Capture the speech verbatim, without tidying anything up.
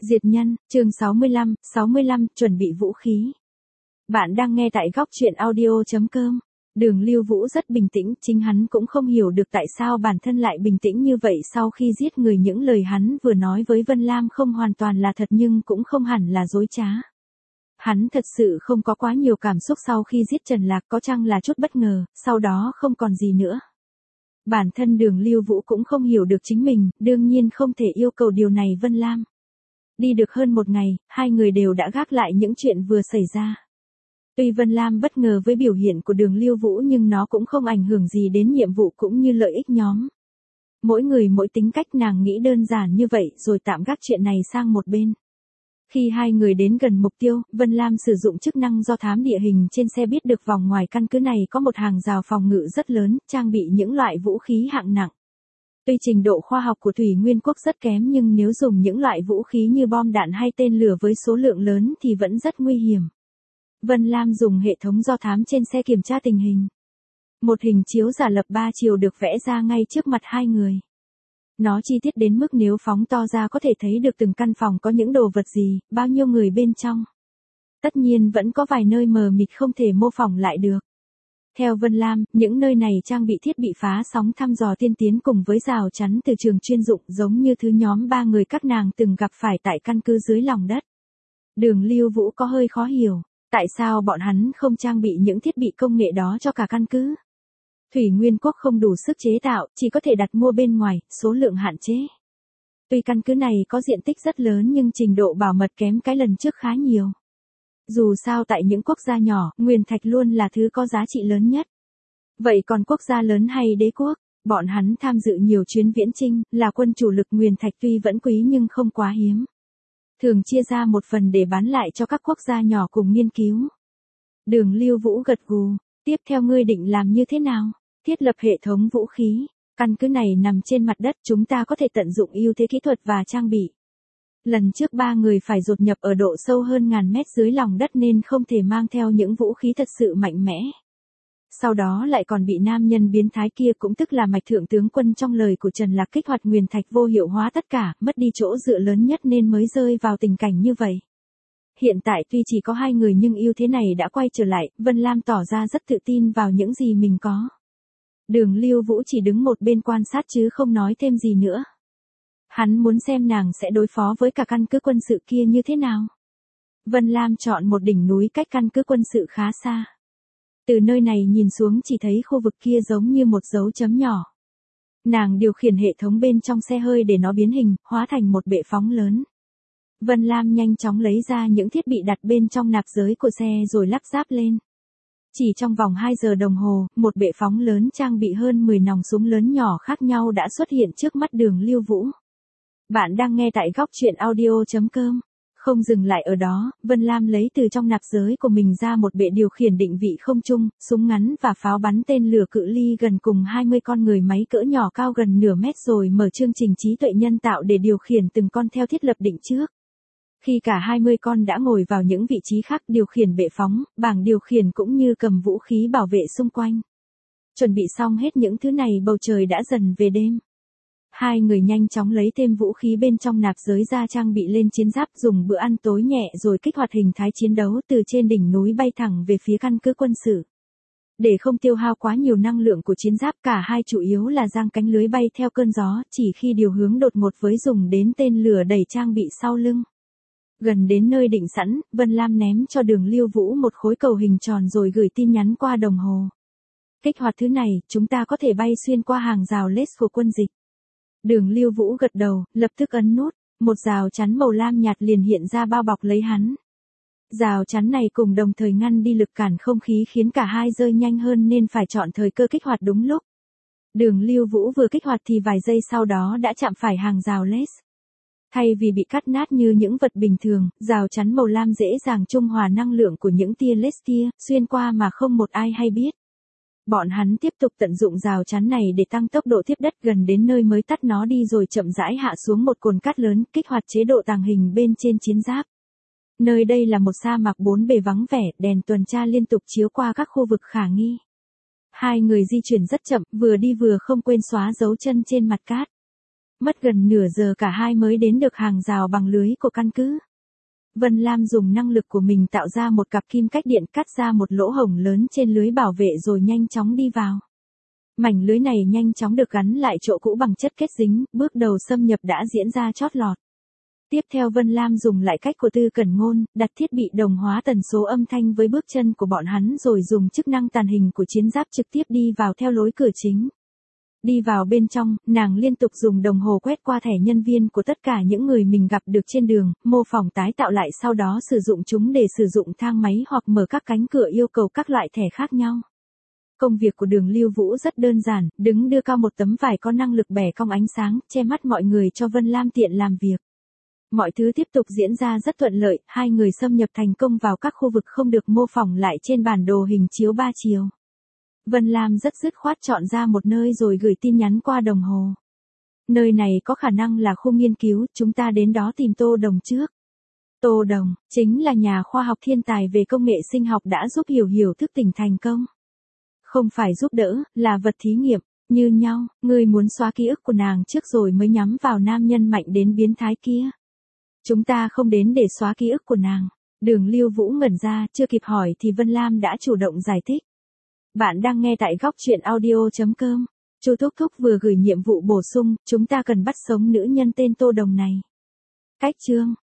Diệt nhân, chương sáu mươi lăm, sáu mươi lăm, chuẩn bị vũ khí. Bạn đang nghe tại góc truyện audio chấm com. Đường Lưu Vũ rất bình tĩnh, chính hắn cũng không hiểu được tại sao bản thân lại bình tĩnh như vậy sau khi giết người. Những lời hắn vừa nói với Vân Lam không hoàn toàn là thật nhưng cũng không hẳn là dối trá. Hắn thật sự không có quá nhiều cảm xúc sau khi giết Trần Lạc, có chăng là chút bất ngờ, sau đó không còn gì nữa. Bản thân Đường Lưu Vũ cũng không hiểu được chính mình, đương nhiên không thể yêu cầu điều này Vân Lam. Đi được hơn một ngày, hai người đều đã gác lại những chuyện vừa xảy ra. Tuy Vân Lam bất ngờ với biểu hiện của Đường Lưu Vũ nhưng nó cũng không ảnh hưởng gì đến nhiệm vụ cũng như lợi ích nhóm. Mỗi người mỗi tính cách, nàng nghĩ đơn giản như vậy rồi tạm gác chuyện này sang một bên. Khi hai người đến gần mục tiêu, Vân Lam sử dụng chức năng do thám địa hình trên xe biết được vòng ngoài căn cứ này có một hàng rào phòng ngự rất lớn, trang bị những loại vũ khí hạng nặng. Tuy trình độ khoa học của Thủy Nguyên Quốc rất kém nhưng nếu dùng những loại vũ khí như bom đạn hay tên lửa với số lượng lớn thì vẫn rất nguy hiểm. Vân Lam dùng hệ thống do thám trên xe kiểm tra tình hình. Một hình chiếu giả lập ba chiều được vẽ ra ngay trước mặt hai người. Nó chi tiết đến mức nếu phóng to ra có thể thấy được từng căn phòng có những đồ vật gì, bao nhiêu người bên trong. Tất nhiên vẫn có vài nơi mờ mịt không thể mô phỏng lại được. Theo Vân Lam, những nơi này trang bị thiết bị phá sóng thăm dò tiên tiến cùng với rào chắn từ trường chuyên dụng giống như thứ nhóm ba người các nàng từng gặp phải tại căn cứ dưới lòng đất. Đường Lưu Vũ có hơi khó hiểu, tại sao bọn hắn không trang bị những thiết bị công nghệ đó cho cả căn cứ. Thủy Nguyên Quốc không đủ sức chế tạo, chỉ có thể đặt mua bên ngoài, số lượng hạn chế. Tuy căn cứ này có diện tích rất lớn nhưng trình độ bảo mật kém cái lần trước khá nhiều. Dù sao tại những quốc gia nhỏ, nguyên thạch luôn là thứ có giá trị lớn nhất. Vậy còn quốc gia lớn hay đế quốc, bọn hắn tham dự nhiều chuyến viễn chinh, là quân chủ lực, nguyên thạch tuy vẫn quý nhưng không quá hiếm. Thường chia ra một phần để bán lại cho các quốc gia nhỏ cùng nghiên cứu. Đường Lưu Vũ gật gù, tiếp theo ngươi định làm như thế nào? Thiết lập hệ thống vũ khí, căn cứ này nằm trên mặt đất, chúng ta có thể tận dụng ưu thế kỹ thuật và trang bị. Lần trước ba người phải dột nhập ở độ sâu hơn ngàn mét dưới lòng đất nên không thể mang theo những vũ khí thật sự mạnh mẽ. Sau đó lại còn bị nam nhân biến thái kia, cũng tức là Mạch Thượng tướng quân trong lời của Trần Lạc, kích hoạt nguyên thạch vô hiệu hóa tất cả, mất đi chỗ dựa lớn nhất nên mới rơi vào tình cảnh như vậy. Hiện tại tuy chỉ có hai người nhưng ưu thế này đã quay trở lại, Vân Lam tỏ ra rất tự tin vào những gì mình có. Đường Lưu Vũ chỉ đứng một bên quan sát chứ không nói thêm gì nữa. Hắn muốn xem nàng sẽ đối phó với cả căn cứ quân sự kia như thế nào. Vân Lam chọn một đỉnh núi cách căn cứ quân sự khá xa. Từ nơi này nhìn xuống chỉ thấy khu vực kia giống như một dấu chấm nhỏ. Nàng điều khiển hệ thống bên trong xe hơi để nó biến hình, hóa thành một bệ phóng lớn. Vân Lam nhanh chóng lấy ra những thiết bị đặt bên trong nạp giới của xe rồi lắp ráp lên. Chỉ trong vòng hai giờ đồng hồ, một bệ phóng lớn trang bị hơn mười nòng súng lớn nhỏ khác nhau đã xuất hiện trước mắt Đường Lưu Vũ. Bạn đang nghe tại góc truyện audio chấm com. Không dừng lại ở đó, Vân Lam lấy từ trong nạp giới của mình ra một bệ điều khiển định vị không trung, súng ngắn và pháo bắn tên lửa cự ly gần cùng hai mươi con người máy cỡ nhỏ cao gần nửa mét, rồi mở chương trình trí tuệ nhân tạo để điều khiển từng con theo thiết lập định trước. Khi cả hai mươi con đã ngồi vào những vị trí khác, điều khiển bệ phóng, bảng điều khiển cũng như cầm vũ khí bảo vệ xung quanh. Chuẩn bị xong hết những thứ này, bầu trời đã dần về đêm. Hai người nhanh chóng lấy thêm vũ khí bên trong nạp giới ra trang bị lên chiến giáp, dùng bữa ăn tối nhẹ rồi kích hoạt hình thái chiến đấu từ trên đỉnh núi bay thẳng về phía căn cứ quân sự. Để không tiêu hao quá nhiều năng lượng của chiến giáp, cả hai chủ yếu là giang cánh lưới bay theo cơn gió, chỉ khi điều hướng đột ngột với dùng đến tên lửa đẩy trang bị sau lưng. Gần đến nơi định sẵn, Vân Lam ném cho Đường Lưu Vũ một khối cầu hình tròn rồi gửi tin nhắn qua đồng hồ. Kích hoạt thứ này, chúng ta có thể bay xuyên qua hàng rào lết của quân dịch. Đường Lưu Vũ gật đầu, lập tức ấn nút, một rào chắn màu lam nhạt liền hiện ra bao bọc lấy hắn. Rào chắn này cùng đồng thời ngăn đi lực cản không khí khiến cả hai rơi nhanh hơn nên phải chọn thời cơ kích hoạt đúng lúc. Đường Lưu Vũ vừa kích hoạt thì vài giây sau đó đã chạm phải hàng rào lết. Thay vì bị cắt nát như những vật bình thường, rào chắn màu lam dễ dàng trung hòa năng lượng của những tia laser kia, xuyên qua mà không một ai hay biết. Bọn hắn tiếp tục tận dụng rào chắn này để tăng tốc độ tiếp đất, gần đến nơi mới tắt nó đi rồi chậm rãi hạ xuống một cồn cát lớn, kích hoạt chế độ tàng hình bên trên chiến giáp. Nơi đây là một sa mạc bốn bề vắng vẻ, đèn tuần tra liên tục chiếu qua các khu vực khả nghi. Hai người di chuyển rất chậm, vừa đi vừa không quên xóa dấu chân trên mặt cát. Mất gần nửa giờ cả hai mới đến được hàng rào bằng lưới của căn cứ. Vân Lam dùng năng lực của mình tạo ra một cặp kim cách điện cắt ra một lỗ hổng lớn trên lưới bảo vệ rồi nhanh chóng đi vào. Mảnh lưới này nhanh chóng được gắn lại chỗ cũ bằng chất kết dính, bước đầu xâm nhập đã diễn ra chót lọt. Tiếp theo Vân Lam dùng lại cách của Tư Cẩn Ngôn, đặt thiết bị đồng hóa tần số âm thanh với bước chân của bọn hắn rồi dùng chức năng tàng hình của chiến giáp trực tiếp đi vào theo lối cửa chính. Đi vào bên trong, nàng liên tục dùng đồng hồ quét qua thẻ nhân viên của tất cả những người mình gặp được trên đường, mô phỏng tái tạo lại sau đó sử dụng chúng để sử dụng thang máy hoặc mở các cánh cửa yêu cầu các loại thẻ khác nhau. Công việc của Đường Lưu Vũ rất đơn giản, đứng đưa cao một tấm vải có năng lực bẻ cong ánh sáng, che mắt mọi người cho Vân Lam tiện làm việc. Mọi thứ tiếp tục diễn ra rất thuận lợi, hai người xâm nhập thành công vào các khu vực không được mô phỏng lại trên bản đồ hình chiếu ba chiều. Vân Lam rất dứt khoát chọn ra một nơi rồi gửi tin nhắn qua đồng hồ. Nơi này có khả năng là khu nghiên cứu, chúng ta đến đó tìm Tô Đồng trước. Tô Đồng, chính là nhà khoa học thiên tài về công nghệ sinh học đã giúp Hiểu Hiểu thức tỉnh thành công. Không phải giúp đỡ, là vật thí nghiệm, như nhau, ngươi muốn xóa ký ức của nàng trước rồi mới nhắm vào nam nhân mạnh đến biến thái kia. Chúng ta không đến để xóa ký ức của nàng. Đường Lưu Vũ ngẩn ra, chưa kịp hỏi thì Vân Lam đã chủ động giải thích. Bạn đang nghe tại góc truyện audio chấm com. Chu Thúc Thúc vừa gửi nhiệm vụ bổ sung, chúng ta cần bắt sống nữ nhân tên Tô Đồng này. Cách chương